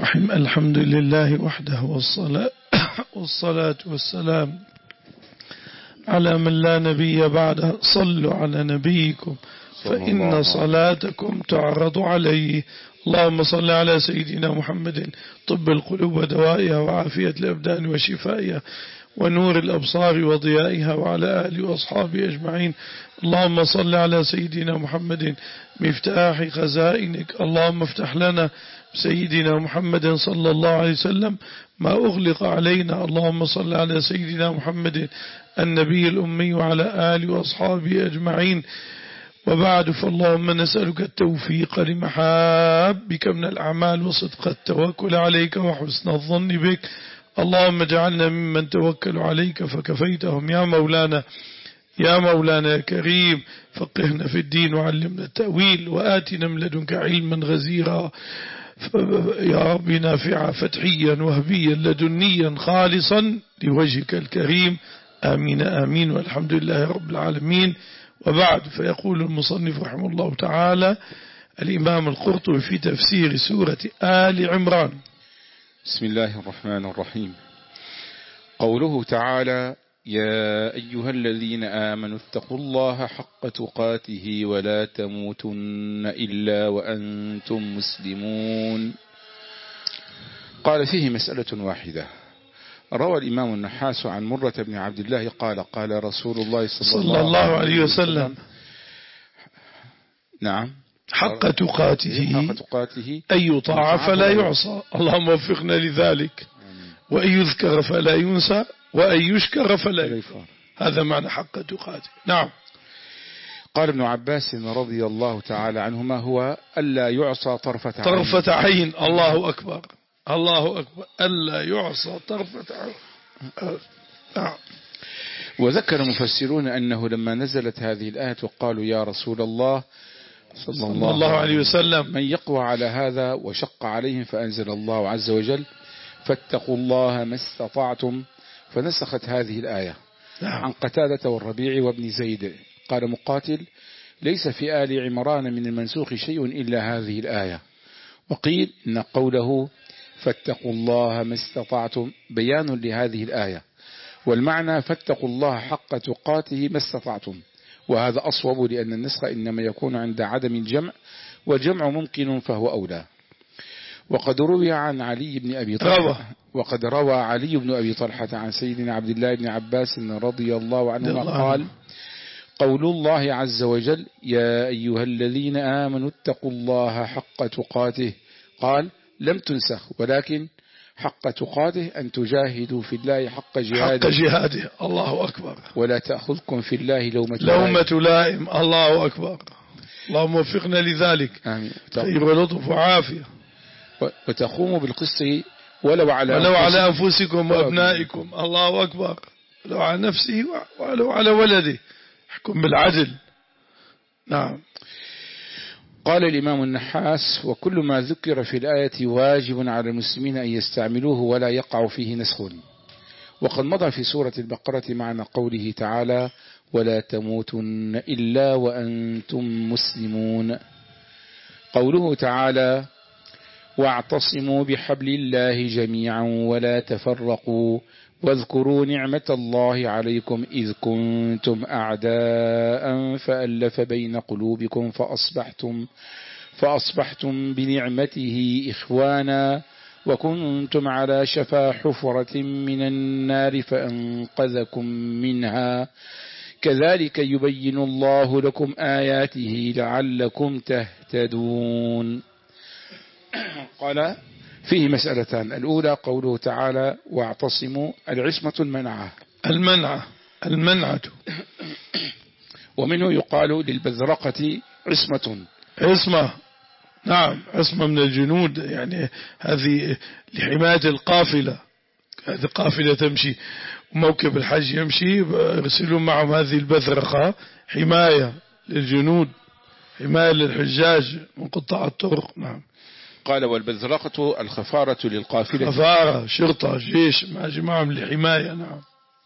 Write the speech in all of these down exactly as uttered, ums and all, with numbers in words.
الرحيم. الحمد لله وحده والصلاة, والصلاة والسلام على من لا نبي بعده. صلوا على نبيكم فإن صلاتكم تعرض عليه. اللهم صل على سيدنا محمد طب القلوب ودوائها وعافية الأبدان وشفائها ونور الأبصار وضيائها وعلى آله وأصحابه أجمعين. اللهم صل على سيدنا محمد مفتاح خزائنك. اللهم افتح لنا سيدنا محمد صلى الله عليه وسلم ما أغلق علينا. اللهم صل على سيدنا محمد النبي الأمي وعلى آله وأصحابه أجمعين. وبعد، فاللهم نسألك التوفيق لمحابك من الأعمال وصدق التوكل عليك وحسن الظن بك. اللهم اجعلنا ممن توكلوا عليك فكفيتهم يا مولانا يا مولانا يا كريم. فقهنا في الدين وعلمنا التأويل وآتنا من لدنك علما غزيرا يا رب نافعا فتحيا وهبيا لدنيا خالصا لوجهك الكريم. آمين آمين والحمد لله رب العالمين. وبعد، فيقول المصنف رحمه الله تعالى الإمام القرطبي في تفسير سورة آل عمران: بسم الله الرحمن الرحيم. قوله تعالى: يا أيها الذين آمنوا اتقوا الله حق تقاته ولا تموتن إلا وأنتم مسلمون. قال فيه مسألة واحدة. روى الإمام النحاس عن مرة بن عبد الله قال: قال رسول الله صلى, صلى الله عليه وسلم: نعم، حق تقاته, حق تقاته أن يطاع فلا يعصى. اللهم وفقنا لذلك. وأن يذكر فلا ينسى وأن يشكر فلا يكفر. هذا معنى حق تقاته. نعم. قال ابن عباس رضي الله تعالى عنهما: هو ألا يعصى طرفة عين. طرفة عين. الله أكبر الله أكبر. ألا يعصى طرفة عين. نعم. وذكر المفسرون أنه لما نزلت هذه الآية وقالوا: يا رسول الله صلى, صلى الله, الله عليه وسلم من يقوى على هذا وشق عليهم، فأنزل الله عز وجل: فاتقوا الله ما استطعتم، فنسخت هذه الآية. نعم. عن قتادة والربيع وابن زيد. قال مقاتل: ليس في آل عمران من المنسوخ شيء إلا هذه الآية. وقيل إن قوله فاتقوا الله ما استطعتم بيان لهذه الآية، والمعنى فاتقوا الله حق تقاته ما استطعتم، وهذا أصوب، لأن النسخ إنما يكون عند عدم الجمع، والجمع ممكن فهو أولى. وقد روي عن علي بن أبي طلحة وقد روى علي بن أبي طلحة عن سيدنا عبد الله بن عباس رضي الله عنهما قال: قول الله عز وجل: يا أيها الذين آمنوا اتقوا الله حق تقاته، قال: لم تنسخ، ولكن حق تقاته أن تجاهدوا في الله حق جهاده, حق جهاده. الله أكبر. ولا تأخذكم في الله لومة لومة لائم. الله أكبر. اللهم وفقنا لذلك. آمين. خير ولطف وعافية. وتقوموا بالقسط ولو على ولو على أنفسكم وأبنائكم. الله أكبر. ولو على نفسه ولو على ولده. احكم بالعدل. نعم. قال الإمام النحاس: وكل ما ذكر في الآية واجب على المسلمين أن يستعملوه ولا يقع فيه نسخ. وقد مضى في سورة البقرة معنى قوله تعالى: ولا تموتن إلا وأنتم مسلمون. قوله تعالى: واعتصموا بحبل الله جميعا ولا تفرقوا واذكروا نعمة الله عليكم إذ كنتم أعداء فألف بين قلوبكم فأصبحتم, فأصبحتم بنعمته إخوانا وكنتم على شفا حفرة من النار فأنقذكم منها كذلك يبين الله لكم آياته لعلكم تهتدون. قال فيه مسألتان. الأولى قوله تعالى: واعتصموا، العصمة المنعة المنعة المنعة ومنه يقال للبذرقة عصمة عصمة. نعم، عصمة من الجنود، يعني هذه لحماية القافلة. هذه قافلة تمشي وموكب الحج يمشي، يرسلون معهم هذه البذرقة حماية للجنود، حماية للحجاج من قطاع الطرق. نعم. قال: والبذرقة الخفارة للقافلة، خفارة، شرطة، جيش معهم لحماية. نعم.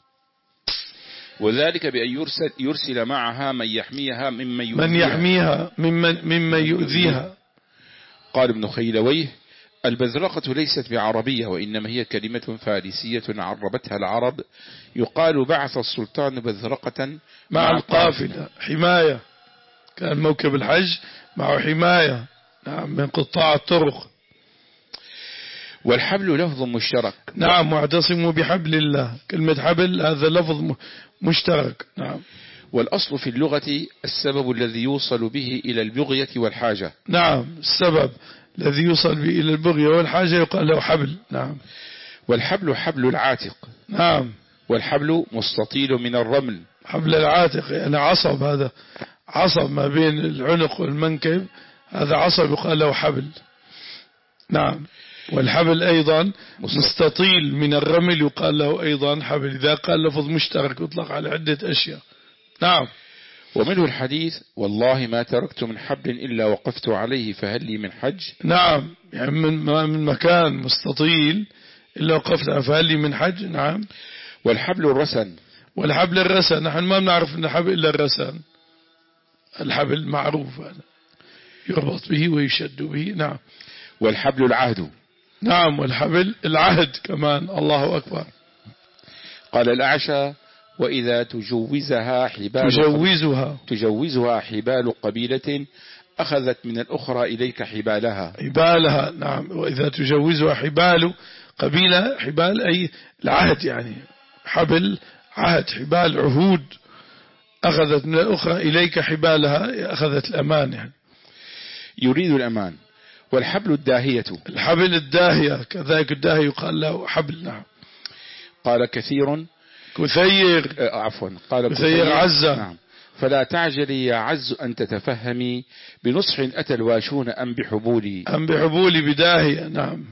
وذلك بأن يرسل, يرسل معها من يحميها ممن يؤذيها, من يحميها ممن, ممن يؤذيها. قال ابن خيلويه: البذرقة ليست بعربية، وإنما هي كلمة فارسية عربتها العرب، يقال بعث السلطان بذرقة مع القافلة حماية، كان موكب الحج معه حماية نعم من قطاع الطرق. والحبل لفظ مشترك. نعم، واعتصموا بحبل الله، كلمة حبل هذا لفظ مشترك. نعم. والأصل في اللغة السبب الذي يوصل به إلى البغية والحاجة. نعم، السبب الذي يوصل به إلى البغية والحاجة يقال له حبل. نعم. والحبل حبل العاتق. نعم. والحبل مستطيل من الرمل. حبل العاتق يعني عصب، هذا عصب ما بين العنق والمنكب، هذا عصب يقال له حبل. نعم. والحبل أيضا مستطيل من الرمل يقال له أيضا حبل، إذا قال لفظ مشترك يطلق على عدة أشياء. نعم. ومنه الحديث والله ما تركت من حبل إلا وقفت عليه فهل لي من حج. نعم، يعني من, من مكان مستطيل إلا وقفت عليه فهل لي من حج. نعم. والحبل الرسن. والحبل الرسن نحن ما بنعرف أن الحبل إلا الرسن، الحبل معروف هذا يربط به ويشد به. نعم. والحبل العهد. نعم، والحبل العهد كمان. الله أكبر. قال الأعشى وإذا تجوزها حبال تجوزها تجوزها حبال قبيلة أخذت من الأخرى إليك حبالها. حبالها. نعم. وإذا تجوزها حبال قبيلة، حبال أي العهد، يعني حبل عهد، حبال عهود، أخذت من الأخرى إليك حبالها، أخذت الأمان يعني. يريد الأمان. والحبل الداهية. الحبل الداهية كذلك، الداهية يقال له حبل. نعم. قال كثير كثير آه عفوا قال كثير عزة. نعم. فلا تعجلي يا عز أن تتفهمي بنصح أتى الواشون أم بحبولي أم بحبولي بداهية. نعم.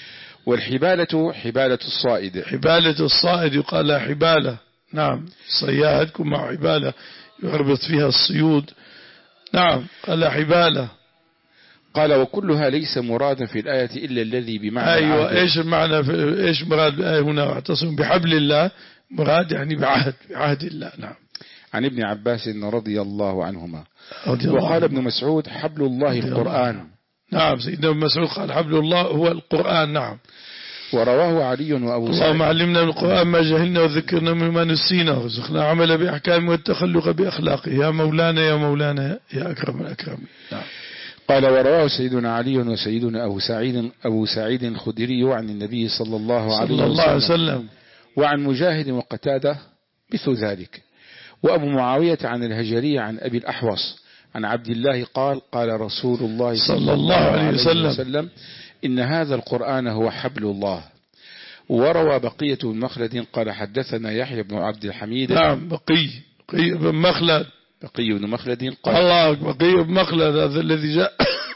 والحبالة حبالة الصائد. حبالة الصائد يقال لها حبالة. نعم. صياد كن مع حبالة يربط فيها الصيود. نعم. قال لها حبالة. قال وكلها ليس مرادا في الآية إلا الذي بمعنى أيوة العهد. إيش المعنى في إيش مراد بالآية هنا؟ واعتصموا بحبل الله، مراد يعني بعهد بعهد الله. نعم. عن ابن عباس رضي الله عنهما. رضي الله وقال عنه. ابن مسعود حبل الله القرآن. الله. نعم. سيدنا ابن مسعود قال حبل الله هو القرآن. نعم. ورواه علي وأبو سعيد. اللهم علمنا من القرآن ما جهلنا وذكرنا مما نسينا وارزقنا عمل بأحكامه والتخلق بأخلاقه يا مولانا يا مولانا يا أكرم الأكرمين. نعم. قال ورواه سيدنا علي وسيدنا أبو سعيد أبو سعيد الخدري عن النبي صلى الله عليه صلى الله عليه وسلم. وسلم. وعن مجاهد وقتادة مثل ذلك. وأبو معاوية عن الهجري عن أبي الأحوص عن عبد الله قال قال رسول الله صلى الله عليه وسلم, وسلم إن هذا القرآن هو حبل الله. وروى بقية بن مخلد قال حدثنا يحيى بن عبد الحميد. نعم. بقي بقي بن مخلد بقي بن مخلد قال الله بقي بن مخلد هذا الذي جاء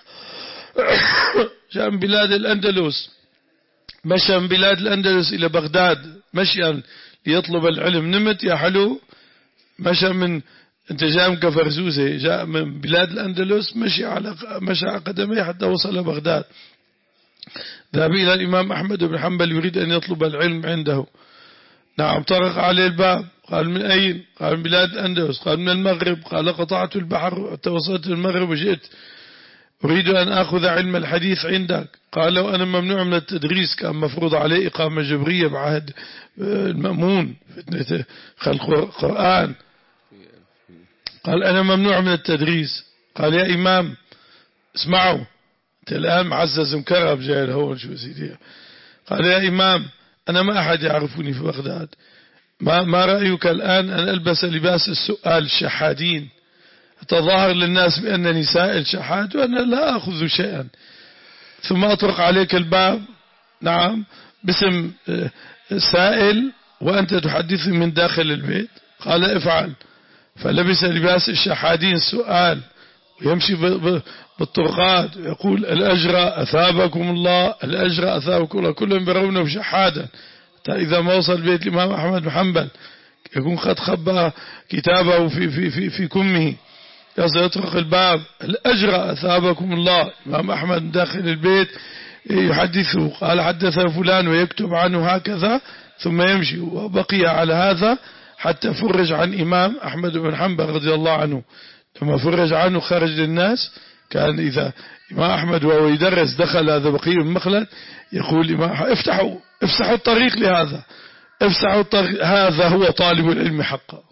جاء من بلاد الأندلس، مشى من بلاد الأندلس إلى بغداد مشيا ليطلب العلم. نمت يا حلو، مشى من انت جاء من كفرزوزة، جاء من بلاد الأندلس مشي على مشى على قدميه حتى وصل بغداد. ذهب إلى الإمام أحمد بن حنبل يريد أن يطلب العلم عنده. نعم. طرق عليه الباب، قال من أين؟ قال من بلاد الأندلس. قال من المغرب. قال قطعت البحر حتى وصلت المغرب وجئت أريد أن أخذ علم الحديث عندك. قال لو أنا ممنوع من التدريس، كان مفروض عليه إقامة جبرية بعهد المأمون فتنة خلق القرآن. قال أنا ممنوع من التدريس. قال يا إمام اسمعوا، أنت الآن معزز مكرب جاي لهون شو سيدي. قال يا إمام أنا ما أحد يعرفني في بغداد، ما, ما رأيك الآن أن ألبس لباس السؤال الشحادين أتظاهر للناس بأنني سائل شحات وأنا لا أخذ شيئا، ثم أطرق عليك الباب نعم باسم سائل وأنت تحدثني من داخل البيت. قال افعل. فلبس لباس الشحادين السؤال ويمشي بالطرقات يقول الأجرى أثابكم الله، الأجرى أثابكم الله، كلهم يرونه شحادا. حتى إذا ما وصل بيت الإمام أحمد بن حنبل يكون قد خبى كتابه في في في في كمه، يطرق الباب الأجرى أثابكم الله. الإمام أحمد داخل البيت يحدثه قال حدث فلان ويكتب عنه هكذا، ثم يمشي. وبقي على هذا حتى فرج عن إمام أحمد بن حنبل رضي الله عنه. لما فرج عنه خرج للناس، كان إذا الإمام أحمد وهو يدرس دخل هذا بقي بن مخلد يقول الإمام افتحوا افتحوا الطريق لهذا، افتحوا الطريق، هذا هو طالب العلم حقا.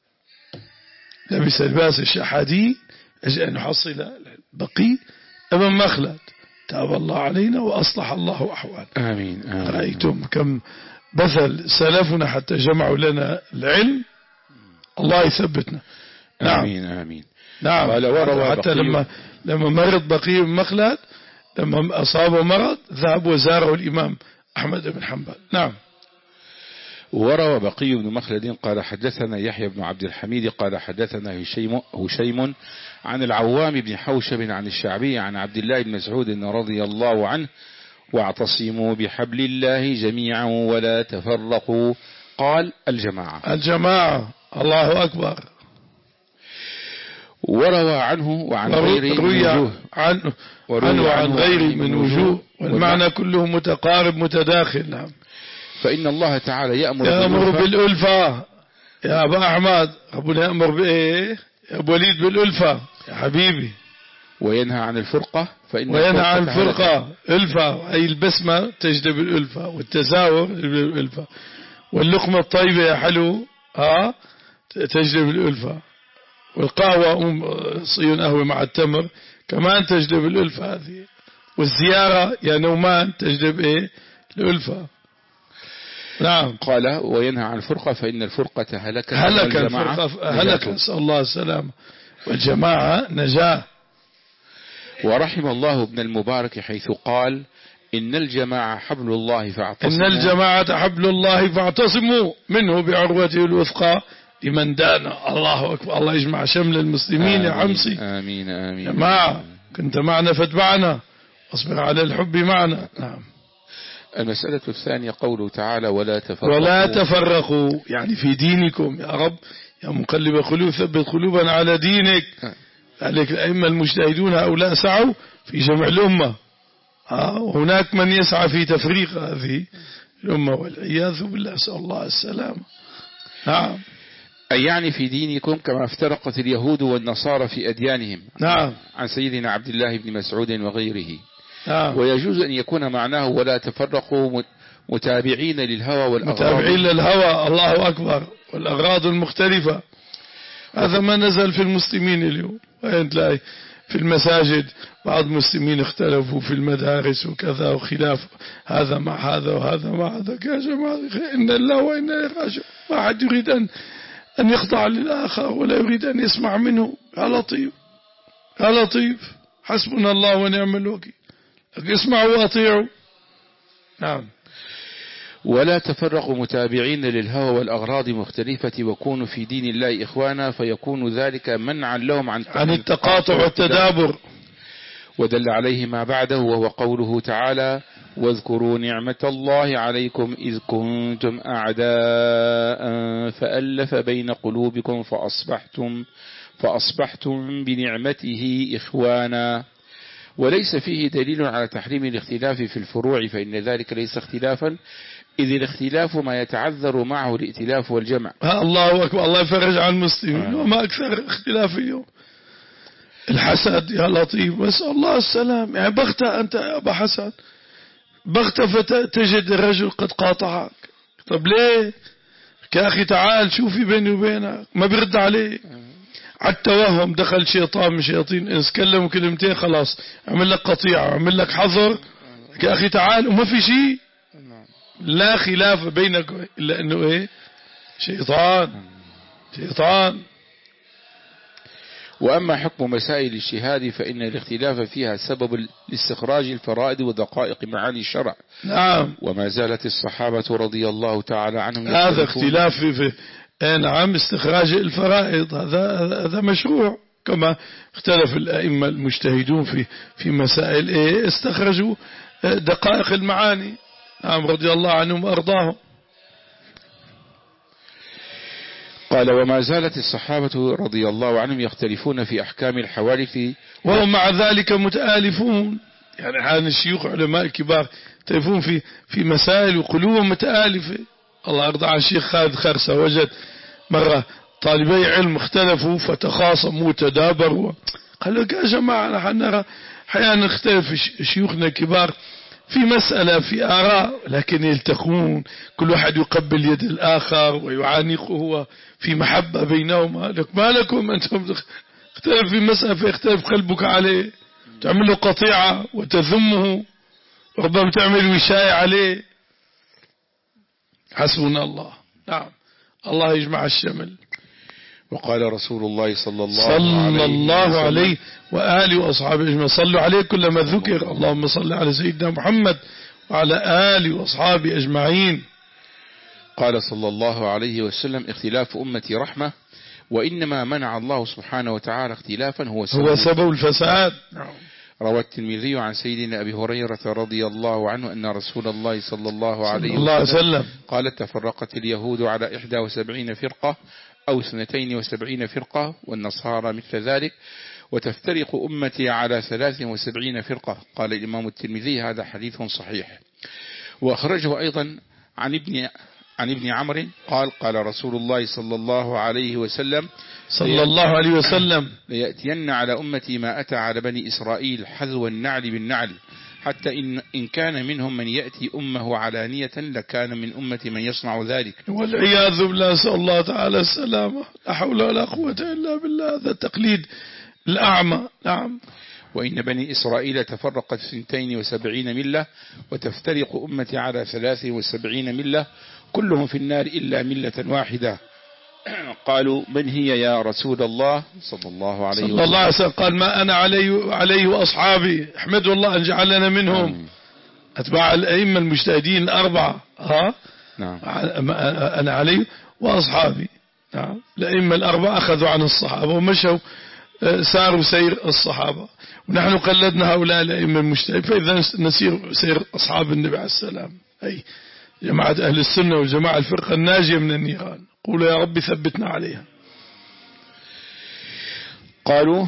لبس لباس الشحادي أجل أن نحصل بقي ابن مخلد. تاب الله علينا وأصلح الله أحوال. آمين, آمين. رأيتم كم بذل سلفنا حتى جمعوا لنا العلم. الله يثبتنا. نعم. آمين آمين. نعم. حتى لما لما مرض بقي بن مخلد، لما أصابه مرض ذهب وزاره الإمام أحمد بن حنبل. نعم. وروى بقي بن مخلد قال حدثنا يحيى بن عبد الحميد قال حدثنا هشيم, هشيم عن العوام بن حوشب عن الشعبي عن عبد الله بن مسعود رضي الله عنه: واعتصموا بحبل الله جميعا ولا تفرقوا. قال: الجماعة. الجماعة. الله أكبر. وروى عنه وعن غيره من وجوه عنه عنه وعن غيره من وجوه، والمعنى كله متقارب متداخل. نعم. فإن الله تعالى يأمر, يأمر بالألفة. يا أبا أحمد، ربنا يأمر بإيه يا أبو وليد؟ بالألفة يا حبيبي. وينهى عن الفرقة، فإن وينهى عن الفرقة. ألفة أي البسمة تجلب الألفة، والتزاور بالألفة، واللقمة الطيبة يا حلو ها تجلب الألفة، والقهوة أم صيون قهوة مع التمر كمان تجلب الألفة هذه، والزيارة يا نومان تجلب إيه الألفة. نعم. قال: وينهى عن الفرقة فإن الفرقة هلك هلك الفرقة هلك، نسأل الله السلامة، والجماعة نجاة. ورحم الله ابن المبارك حيث قال: إن الجماعة حبل الله فاعتصموا. إن الجماعة حبل الله فاعتصموا منه بعروته الوثقى لمن دان. الله أكبر. الله يجمع شمل المسلمين يا عمسي. آمين آمين. جماعة كنت معنا فاتبعنا، واصبر على الحب معنا. نعم. المسألة الثانية قوله تعالى: ولا تفرقوا. ولا تفرقوا يعني في دينكم يا رب يا مقلب قلوب ثبت قلوبنا على دينك. ذلك الأئمة المجتهدون هؤلاء سعوا في جمع الأمة، وهناك من يسعى في تفريق هذه الأمة والعياذ بالله، نسأل الله السلامة. نعم. أي يعني في دينكم كما افترقت اليهود والنصارى في أديانهم. نعم. عن سيدنا عبد الله بن مسعود وغيره. نعم. ويجوز أن يكون معناه ولا تفرقوا متابعين للهوى والأغراض. متابعين للهوى. الله أكبر. والأغراض المختلفة. هذا ما نزل في المسلمين اليوم. وين تلاقي في المساجد بعض المسلمين اختلفوا في المدارس وكذا وخلاف، هذا مع هذا وهذا مع هذا. يا جماعة إن الله وإنا إليه راجعون. ما حد يريد أن أن يخضع للآخر ولا يريد أن يسمع منه. يا لطيف يا لطيف، حسبنا الله ونعم الوكيل. اسمعوا واطيعوا. نعم. ولا تفرقوا متابعين للهوى والأغراض مختلفة، وكونوا في دين الله إخوانا، فيكون ذلك منعا لهم عن عن التقاطع والتدابر. ودل عليه ما بعده وهو قوله تعالى: واذكروا نعمة الله عليكم إذ كنتم أعداء فألف بين قلوبكم فأصبحتم فأصبحتم بنعمته إخوانا. وليس فيه دليل على تحريم الاختلاف في الفروع، فإن ذلك ليس اختلافا، إذ الاختلاف ما يتعذر معه الائتلاف والجمع. الله أكبر. الله يفرج عن المسلمين. وما أكثر اختلاف اليوم، الحسد يا لطيف، واسأل الله السلام. يعني بغتة أنت يا أبا حسن، بغتة فتجد الرجل قد قاطعك. طب ليه يا أخي؟ تعال شوفي بيني وبينك، ما بيرد عليه. على التوهم دخل شيطان من شياطين انس، كلموا كلمتين خلاص عمل لك قطيعة، عمل لك حظر. يا أخي تعال، وما في شيء، لا خلاف بينك إلا أنه إيه؟ شيطان شيطان. وأما حكم مسائل الشهاد فإن الاختلاف فيها سبب لاستخراج الفرائض ودقائق معاني الشرع. نعم. وما زالت الصحابة رضي الله تعالى عنهم هذا اختلاف في, في نعم استخراج الفرائض، هذا هذا مشروع، كما اختلف الأئمة المجتهدون في في مسائل إيه استخرجوا دقائق المعاني. نعم رضي الله عنهم وأرضاهم. قال: وما زالت الصحابة رضي الله عنهم يختلفون في أحكام الحوادث، وهم مع ذلك متآلفون. يعني حال الشيوخ علماء الكبار يختلفون في في مسائل وقلوبهم متآلفة. الله يرضى عن الشيخ خالد خرسة، وجد مرة طالبي علم اختلفوا فتخاصموا وتدابروا، قالوا يا جماعة نحن نرى أحيانا نختلف شيوخنا كبار في مسألة في آراء، لكن يلتقون كل واحد يقبل يد الآخر ويعانقه هو في محبة بينهما. لك ما لكم أنتم اختلف في مسألة فيختلف قلبك عليه، تعمل له قطيعة وتذمه، ربما تعمل وشاية عليه. حسبنا الله. نعم، الله يجمع الشمل. وقال رسول الله صلى الله, صلى الله عليه وآله وأصحابه أجمعين. صلوا عليه كلما ذكر. اللهم صل على سيدنا محمد وعلى آله وأصحابه أجمعين. قال صلى الله عليه وسلم: اختلاف أمتي رحمة، وإنما منع الله سبحانه وتعالى اختلافا هو سبب, هو سبب الفساد. روى الترمذي عن سيدنا أبي هريرة رضي الله عنه أن رسول الله صلى الله عليه وسلم قال: تفرقت اليهود على إحدى وسبعين فرقة أو اثنتين وسبعين فرقة، والنصارى مثل ذلك، وتفترق أمتي على ثلاث وسبعين فرقة. قال الإمام الترمذي: هذا حديث صحيح. وأخرجه أيضا عن ابن عن ابن عمرو قال: قال رسول الله صلى الله عليه وسلم صلى الله عليه وسلم: ليأتين على أمتي ما أتى على بني إسرائيل حذو النعل بالنعل، حتى إن, إن كان منهم من يأتي أمه علانية لكان من أمة من يصنع ذلك. والعياذ بالله، نسأل الله تعالى السلامة. لا حول ولا قوة إلا بالله. هذا التقليد الأعمى. نعم. وإن بني إسرائيل تفرقت سنتين وسبعين ملة، وتفترق أمتي على ثلاث وسبعين ملة، كلهم في النار إلا ملة واحدة. قالوا: من هي يا رسول الله؟ صلى الله عليه وسلم. صلى الله عليه وسلم قال: ما أنا عليه, عليه وأصحابي. احمد الله أن جعلنا منهم. مم. أتباع الأئمة المجتهدين الأربعة. ها؟ نعم. أنا عليه وأصحابي. نعم. الأئمة الأربعة أخذوا عن الصحابة ومشوا ساروا سير الصحابة، ونحن قلدنا هؤلاء الأئمة المجتهدين، فإذا نسير سير أصحاب النبي عليه السلام، أي جماعة أهل السنة والجماعة الفرقة الناجية من النيران. قولوا يا رب ثبتنا عليها. قالوا: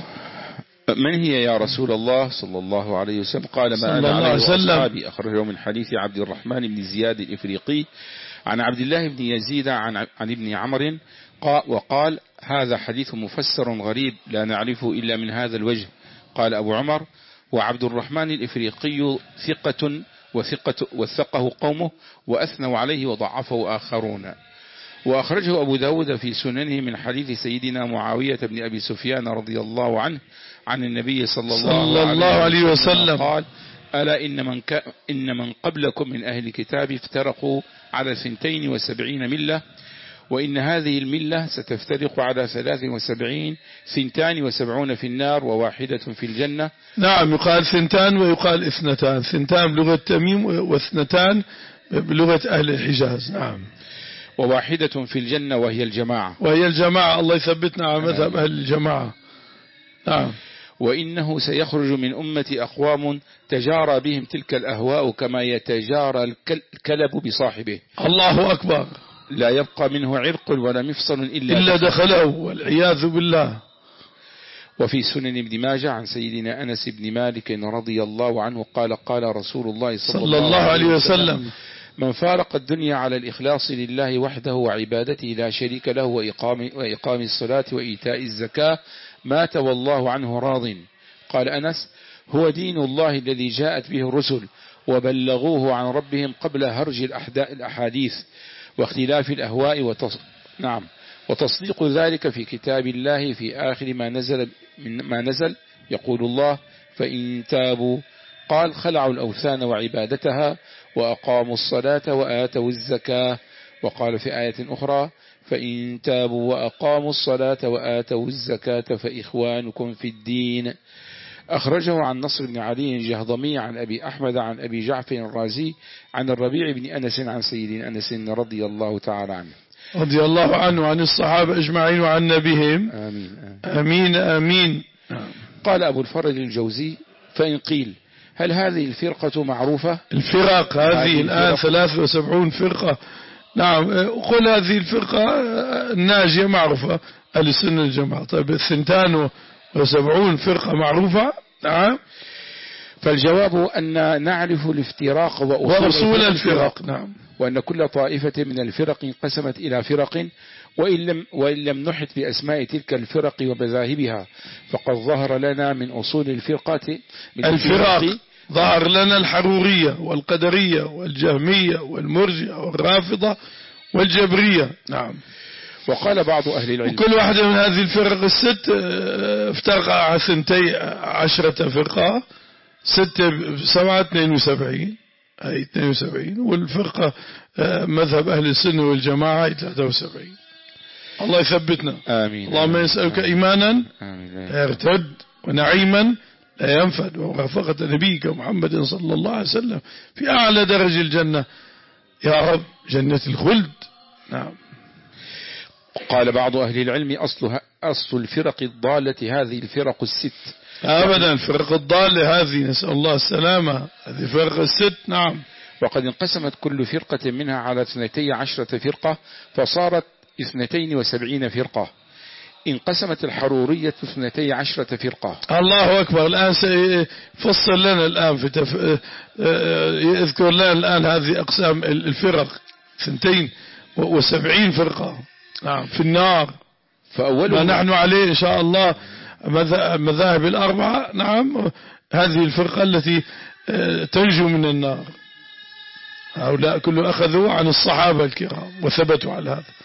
من هي يا رسول الله؟ صلى الله عليه وسلم. قال: ما أنا عليه وأصحابي. أخرجه من حديث عبد الرحمن بن زياد الإفريقي عن عبد الله بن يزيد عن, عن ابن عمرو وقال: هذا حديث مفسر غريب لا نعرفه إلا من هذا الوجه. قال أبو عمر: وعبد الرحمن الإفريقي ثقة وثقة وثقه قومه وأثنوا عليه وضعفه آخرون. وأخرجه أبو داود في سننه من حديث سيدنا معاوية بن أبي سفيان رضي الله عنه عن النبي صلى الله, صلى الله عليه وسلم قال: ألا إن من, ك... إن من قبلكم من أهل الكتاب افترقوا على ثنتين وسبعين ملة، وإن هذه الملة ستفترق على ثلاث وسبعين، ثنتان وسبعون في النار وواحدة في الجنة. نعم، يقال ثنتان ويقال اثنتان، ثنتان بلغة تميم واثنتان بلغة أهل الحجاز. نعم. وواحدة في الجنة وهي الجماعة. وهي الجماعة. الله يثبتنا على مذهب أهل الجماعة. نعم. وإنه سيخرج من أمتي أقوام تجارى بهم تلك الأهواء كما يتجارى الكلب بصاحبه. الله أكبر. لا يبقى منه عرق ولا مفصل إلا, إلا دخله، والعياذ بالله. وفي سنن ابن ماجه عن سيدنا أنس بن مالك رضي الله عنه قال: قال رسول الله صلى, صلى الله عليه وسلم: من فارق الدنيا على الإخلاص لله وحده وعبادته لا شريك له وإقام, وإقام الصلاة وإيتاء الزكاة مات والله عنه راض. قال أنس: هو دين الله الذي جاءت به الرسل وبلغوه عن ربهم قبل هرج الأحاديث واختلاف الأهواء وتص... نعم وتصديق ذلك في كتاب الله في آخر ما نزل من ما نزل يقول الله: فإن تابوا قال خلعوا الأوثان وعبادتها وأقاموا الصلاة وآتوا الزكاة. وقال في آية أخرى: فإن تابوا وأقاموا الصلاة وآتوا الزكاة فإخوانكم في الدين. أخرجه عن نصر بن علي الجهضمي عن أبي أحمد عن أبي جعفر الرازي عن الربيع بن أنس عن سيدنا أنس رضي الله تعالى عنه رضي الله عنه عن الصحابة أجمعين وعن نبيهم. آمين آمين آمين. قال أبو الفرج الجوزي: فإن قيل هل هذه الفرقة معروفة؟ الفرق هذه الآن ثلاث وسبعون فرقة. نعم. قل هذه الفرقة الناجية معروفة أهل السنة الجماعة. طيب الثنتان وسبعون فرقة معروفة. نعم. فالجواب أن نعرف الافتراق وأصول الفرق. نعم. وأن كل طائفة من الفرق انقسمت إلى فرق، وإن لم, وإن لم نحط بأسماء تلك الفرق ومذاهبها فقد ظهر لنا من أصول الفرقات من الفرق ظهر لنا الحرورية والقدرية والجهمية والمرجئة والرافضة والجبرية. نعم. وقال بعض أهل العلم وكل واحدة من هذه الفرق الست افترق على ثنتي عشرة فرقة، ستة سبعة اثنين وسبعين أي اثنين وسبعين، والفرقة مذهب أهل السنة والجماعة ثلاثة وسبعين. الله يثبتنا. آمين. اللهم يسألك إيمانا لا يرتد ونعيما لا ينفد ورفقة نبيك محمد صلى الله عليه وسلم في أعلى درج الجنة يا رب، جنة الخلد. نعم. قال بعض أهل العلم أصلها أصل الفرق الضالة هذه الفرق الست. أبدا الفرق الضالة هذه نسأل الله السلامة، هذه فرق الست. نعم. وقد انقسمت كل فرقة منها على اثنتي عشرة فرقة فصارت اثنتين وسبعين فرقة. انقسمت الحرورية اثنتي عشرة فرقة. الله أكبر. الآن سيفصل لنا الآن في تف... يذكر لنا الآن هذه أقسام الفرق، اثنتين وسبعين فرقة. نعم. في النار. فأولها ما نحن عليه إن شاء الله مذاهب الأربعة. نعم. هذه الفرقة التي تنجو من النار، هؤلاء كله أخذوا عن الصحابة الكرام وثبتوا على هذا.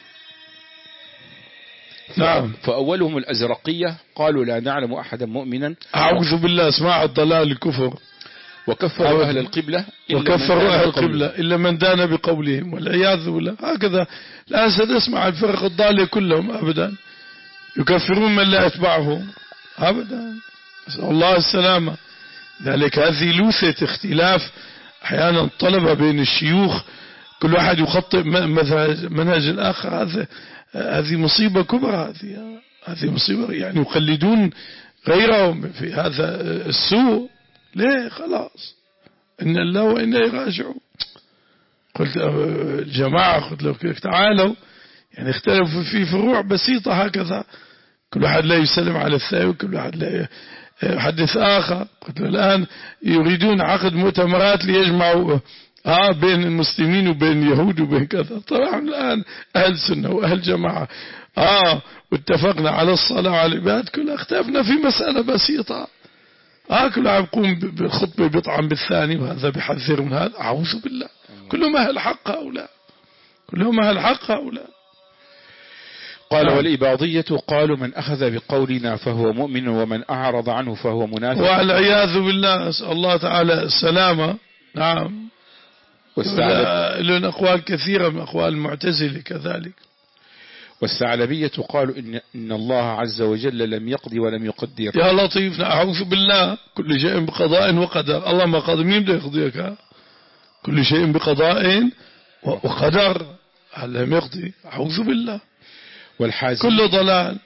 نعم. فأولهم الأزرقية قالوا لا نعلم أحدا مؤمنا، أعوذ بالله، اسمع الضلال الكفر، وكفروا أهل القبلة وكفروا أهل القبلة إلا من دان بقولهم والعياذ بالله. هكذا لا ستسمع الفرق الضالة كلهم أبدا يكفرون من لا يتبعهم أبدا، نسأل الله السلامة. ذلك هذه لوثة اختلاف أحيانا الطلبة بين الشيوخ، كل واحد يخطئ منهج الآخر. هذا هذه مصيبة كبرى، هذه هذه مصيبة، يعني يقلدون غيرهم في هذا السوء. ليه؟ خلاص إن الله وإنا راجعون. قلت الجماعة قلت لهم تعالوا، يعني اختلفوا في فروع بسيطة هكذا، كل واحد لا يسلم على الثاني وكل واحد لا يحدث آخر. قلت له الآن يريدون عقد مؤتمرات ليجمعوا آه بين المسلمين وبين اليهود وبين كذا. طبعا الآن أهل سنة وأهل جماعة آه واتفقنا على الصلاة وعلى العباد، كلها اختلفنا في مسألة بسيطة. آه كل واحد يقوم بالخطبة بيطعن بالثاني، وهذا بيحذر من هذا. أعوذ بالله. كلهم أهل حق هؤلاء، كلهم أهل حق هؤلاء. قال والإباضية قالوا من أخذ بقولنا فهو مؤمن ومن أعرض عنه فهو منافق، والعياذ بالله، أسأل الله تعالى السلامة. نعم. لأن أقوال كثيرة من أقوال المعتزلة كذلك. والثعلبية قالوا إن, إن الله عز وجل لم يقضي ولم يقدر. يا لطيف، أعوذ بالله. كل شيء بقضاء وقدر. الله ما قضى، مين بده يقضيك؟ كل شيء بقضاء وقدر، لم يقضي. أعوذ بالله. والحازم كل ضلال.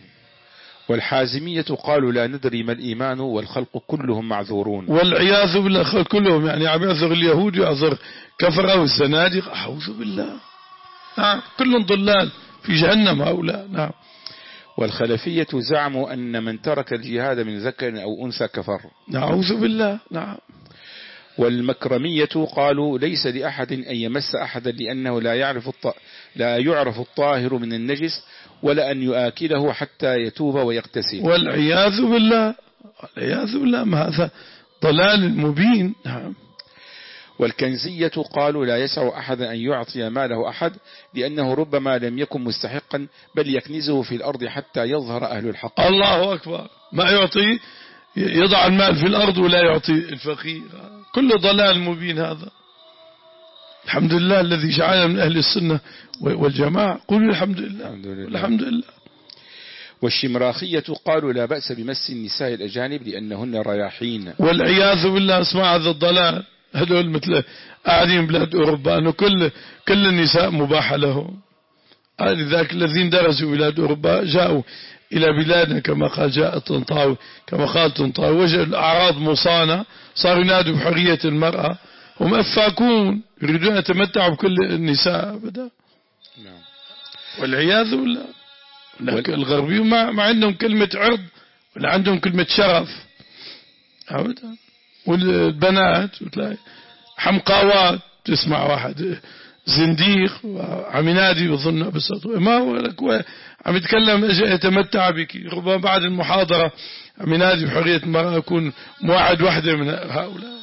والحازمية قالوا لا ندري ما الإيمان والخلق كلهم معذورون. والعياذ بالله. الخلق كلهم يعني عم يعذر اليهود ويعذر كفرة والزنادق. أعوذ بالله. نعم. كل ضلال في جهنم هؤلاء. نعم. والخلفية زعموا أن من ترك الجهاد من ذكر أو أنثى كفر. نعوذ بالله. نعم. والمكرمية قالوا ليس لأحد أن يمس أحدا لأنه لا يعرف الط... لا يعرف الطاهر من النجس ولا أن يؤكله حتى يتوب ويغتسل. والعياذ بالله. والعياذ بالله. ما هذا ضلال مبين. نعم. والكنزية قالوا لا يسع أحد أن يعطي ماله أحد لأنه ربما لم يكن مستحقا بل يكنزه في الأرض حتى يظهر أهل الحق. الله أكبر. ما يعطي، يضع المال في الأرض ولا يعطي الفقير. كل ضلال مبين هذا. الحمد لله الذي جعلنا من أهل السنة والجماعة. قولوا الحمد لله. الحمد لله. الحمد لله. والشمراخية قالوا لا بأس بمس النساء الأجانب لأنهن رياحين. والعياذ بالله. اسمع هذا الضلال، هذول مثل قاعدين بلاد أوروبا أنه كل كل النساء مباحة لهم. لذلك الذين درسوا بلاد أوروبا جاءوا إلى بلادنا كما قال جاء طنطاوي، كما قال طنطاوي، وجدوا الأعراض مصانة، صاروا ينادوا بحرية المرأة، هم أفاكون يريدون أن يتمتعوا بكل النساء أبدا. نعم. والعياذ بالله. لكن الغربيون ما, ما عندهم كلمة عرض ولا عندهم كلمة شرف أبدا. والبنات وتلاقي حمقاوات، تسمع واحد زنديق عم ينادي وظنه بصوت ما هو لك عم يتكلم اجى يتمتع بك، ربما بعد المحاضرة عم ينادي بحرية المرأة يكون موعد واحدة من هؤلاء.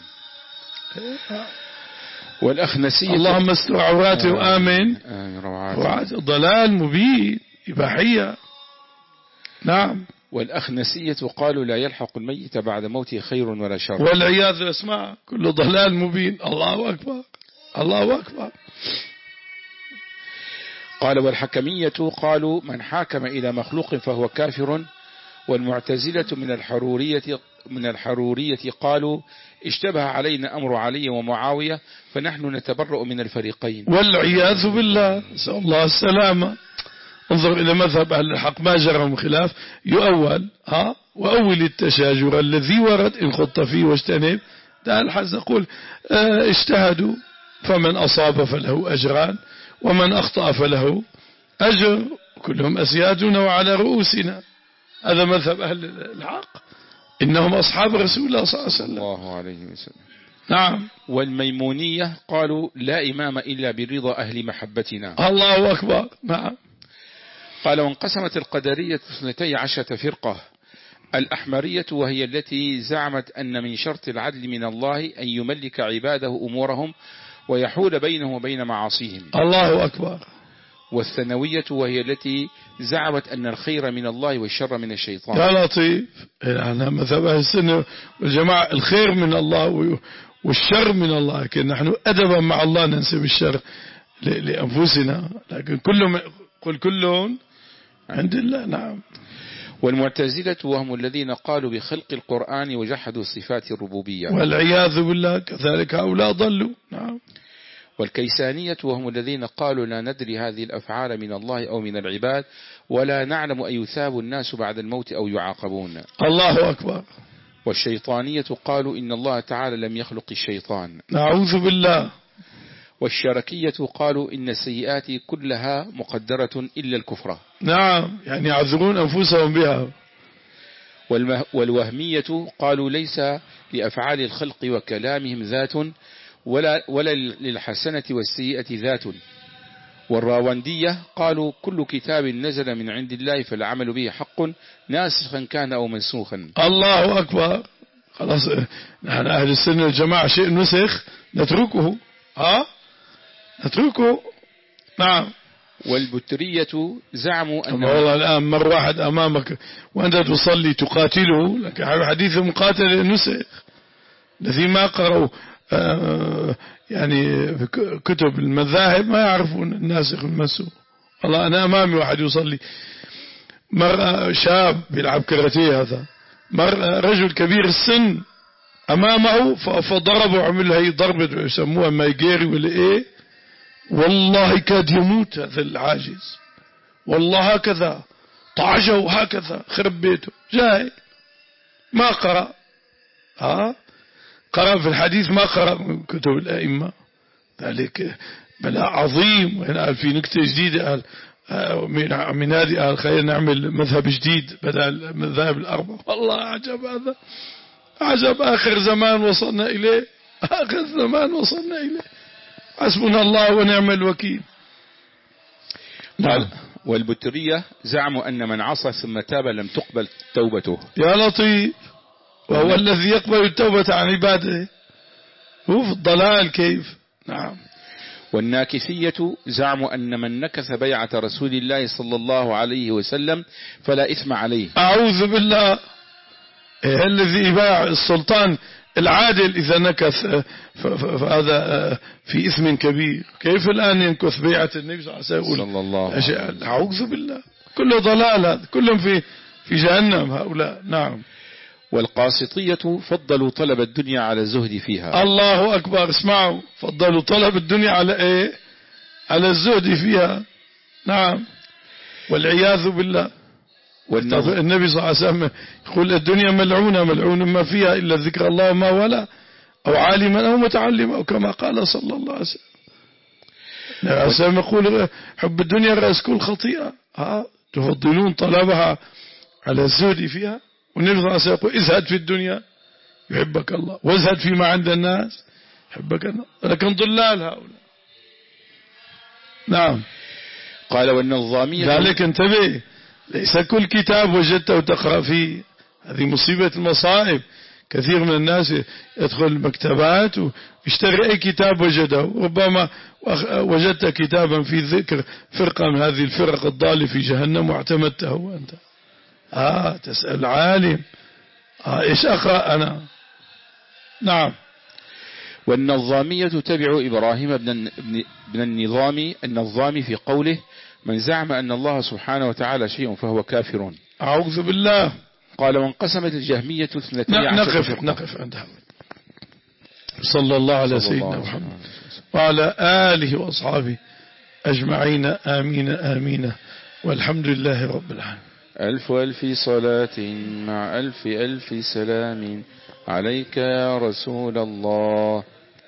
والأخنسية اللهم استر عوراتي وآمن روعاتي. ضلال مبين إباحية. نعم. والأخنسية قالوا لا يلحق الميت بعد موته خير ولا شر، والعياذ اسمع كل ضلال مبين. الله أكبر الله أكبر. قال والحكمية قالوا من حاكم إلى مخلوق فهو كافر. والمعتزلة من الحرورية من الحرورية قالوا اشتبه علينا أمر علي ومعاوية فنحن نتبرأ من الفريقين. والعياذ بالله، نسأل الله السلامة. انظر إلى مذهب أهل الحق ما جرهم خلاف يؤول ها وأول التشاجر الذي ورد إن خط فيه واجتنب. ده الحز يقول اه اجتهدوا فمن أصاب فله أجران ومن أخطأ فله أجر كلهم أسيادنا وعلى رؤوسنا. هذا مذهب أهل الحق، إنهم أصحاب رسول الله صلى الله عليه وسلم. الله عليه وسلم. نعم. والميمونية قالوا لا إمام إلا برضا أهل محبتنا. الله أكبر. نعم. قال وانقسمت القدرية اثنتي عشرة فرقة. الأحمرية وهي التي زعمت أن من شرط العدل من الله أن يملك عباده أمورهم ويحول بينهم وبين معاصيهم. الله أكبر. والثانوية وهي التي زعمت أن الخير من الله والشر من الشيطان. يا لطيف. أنا مذهب أهل السنة والجماعة الخير من الله والشر من الله، لكن نحن أدبا مع الله ننسب الشر لأنفسنا، لكن كلهم قل كلهم عند الله. نعم. والمعتزلة وهم الذين قالوا بخلق القرآن وجحدوا صفات الربوبية. والعياذ بالله كذلك هؤلاء ضلوا. نعم. والكيسانية وهم الذين قالوا لا ندري هذه الأفعال من الله أو من العباد ولا نعلم أن يثاب الناس بعد الموت أو يعاقبون. الله أكبر. والشيطانية قالوا إن الله تعالى لم يخلق الشيطان. نعوذ بالله. والشركية قالوا إن السيئات كلها مقدرة إلا الكفرة. نعم، يعني يعذرون أنفسهم بها. والوهمية قالوا ليس لأفعال الخلق وكلامهم ذات ولا, ولا للحسنة والسيئة ذات. والراوندية قالوا كل كتاب نزل من عند الله فالعمل به حق ناسخا كان أو منسوخا. الله أكبر. خلاص نحن أهل السنة والجماعة شيء نسخ نتركه ها نتركه. نعم. والبترية زعموا أن والله الآن مر واحد أمامك وأنت تصلي تقاتله، لكن حديث المقاتل نسخ. الذي ما قرأوا آه يعني كتب المذاهب ما يعرفون الناسخ والمنسوخ. والله أنا أمامي واحد يصلي، مر شاب بيلعب كاراتيه، هذا مر رجل كبير السن أمامه فضربه وعمل له هي ضربة يسموها مايجيري ولا إيه، والله كاد يموت هذا العاجز، والله هكذا طعجه هكذا خرب بيته، جاهل ما قرأ. ها قرأ في الحديث ما قرأ من كتب الأئمة، ذلك بلاء عظيم. وهنا في نكتة جديدة قال من هذه قال خلينا نعمل مذهب جديد بدل المذاهب الأربعة. والله عجب، هذا عجب. آخر زمان وصلنا إليه، آخر زمان وصلنا إليه. حسبنا الله ونعم الوكيل. نعم. والبترية زعموا أن من عصى ثم تاب لم تقبل توبته. يا لطيف. وهو الذي يقبل التوبة عن عباده. هو في الضلال كيف. نعم. والناكثية زعموا أن من نكث بيعة رسول الله صلى الله عليه وسلم فلا إثم عليه. أعوذ بالله. الذي يباع السلطان العادل إذا نكث فهذا في إثم كبير. كيف الآن ينكث بيعة النبي صلى الله عليه وسلم؟ أعوذ بالله. كله ضلال، هذا كلهم في في جهنم هؤلاء. نعم. والقاسطية فضلوا طلب الدنيا على الزهد فيها. الله أكبر. اسمعوا، فضلوا طلب الدنيا على إيه؟ على الزهد فيها. نعم. والعياذ بالله. النبي صلى الله عليه وسلم يقول الدنيا ملعونة ملعون ما فيها إلا ذكر الله ما ولا أو عالما أو متعلما، أو كما قال صلى الله عليه وسلم. النبي عليه وسلم يقول حب الدنيا رأس كل خطيئة. ها تفضلون طلبها على الزهد فيها. والنبي صلى الله عليه وسلم يقول ازهد في الدنيا يحبك الله، وازهد فيما عند الناس يحبك الله، لكن ضلال هؤلاء. نعم. قال والنظامية ذلك انتبه، ليس كل كتاب وجدته وتقرأ فيه، هذه مصيبة المصائب. كثير من الناس يدخل المكتبات ويشتري أي كتاب وجده، ربما وجدت كتابا في ذكر فرقة من هذه الفرق الضالة في جهنم واعتمدته وأنت آه تسأل عالم آه إيش أقرأ أنا. نعم. والنظامية تتبع إبراهيم بن, بن النظام النظام في قوله من زعم أن الله سبحانه وتعالى شيء فهو كافر. أعوذ بالله. قال وانقسمت الجهمية اثنتي عشرة نقف فرقة. نقف عندها. صلى الله على سيدنا محمد وعلى آله وأصحابه أجمعين آمين آمين والحمد لله رب العالمين. ألف ألف صلاة مع ألف ألف سلام عليك يا رسول الله.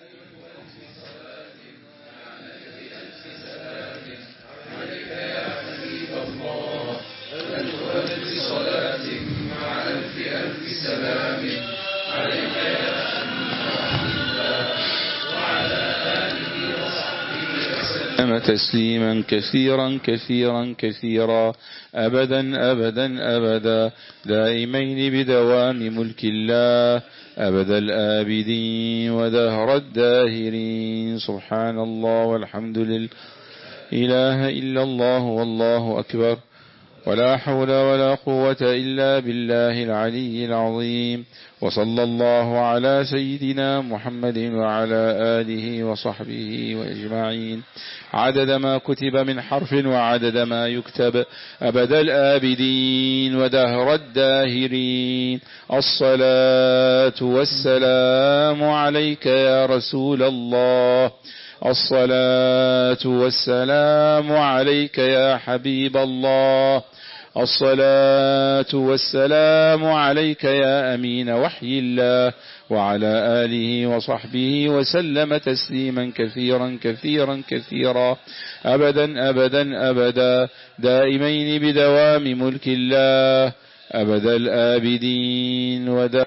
تسليما كثيرا كثيرا كثيرا أبدا أبدا أبدا دائمين بدوام ملك الله أبد الآبدين ودهر الداهرين. سبحان الله والحمد لله إله إلا الله والله أكبر ولا حول ولا قوة إلا بالله العلي العظيم. وصلى الله على سيدنا محمد وعلى آله وصحبه وأجمعين عدد ما كتب من حرف وعدد ما يكتب أبد الآبدين ودهر الداهرين. الصلاة والسلام عليك يا رسول الله. الصلاة والسلام عليك يا حبيب الله. الصلاة والسلام عليك يا أمين وحي الله وعلى آله وصحبه وسلم تسليما كثيرا كثيرا كثيرا أبدا أبدا أبدا دائمين بدوام ملك الله أبد الآبدين ودائمين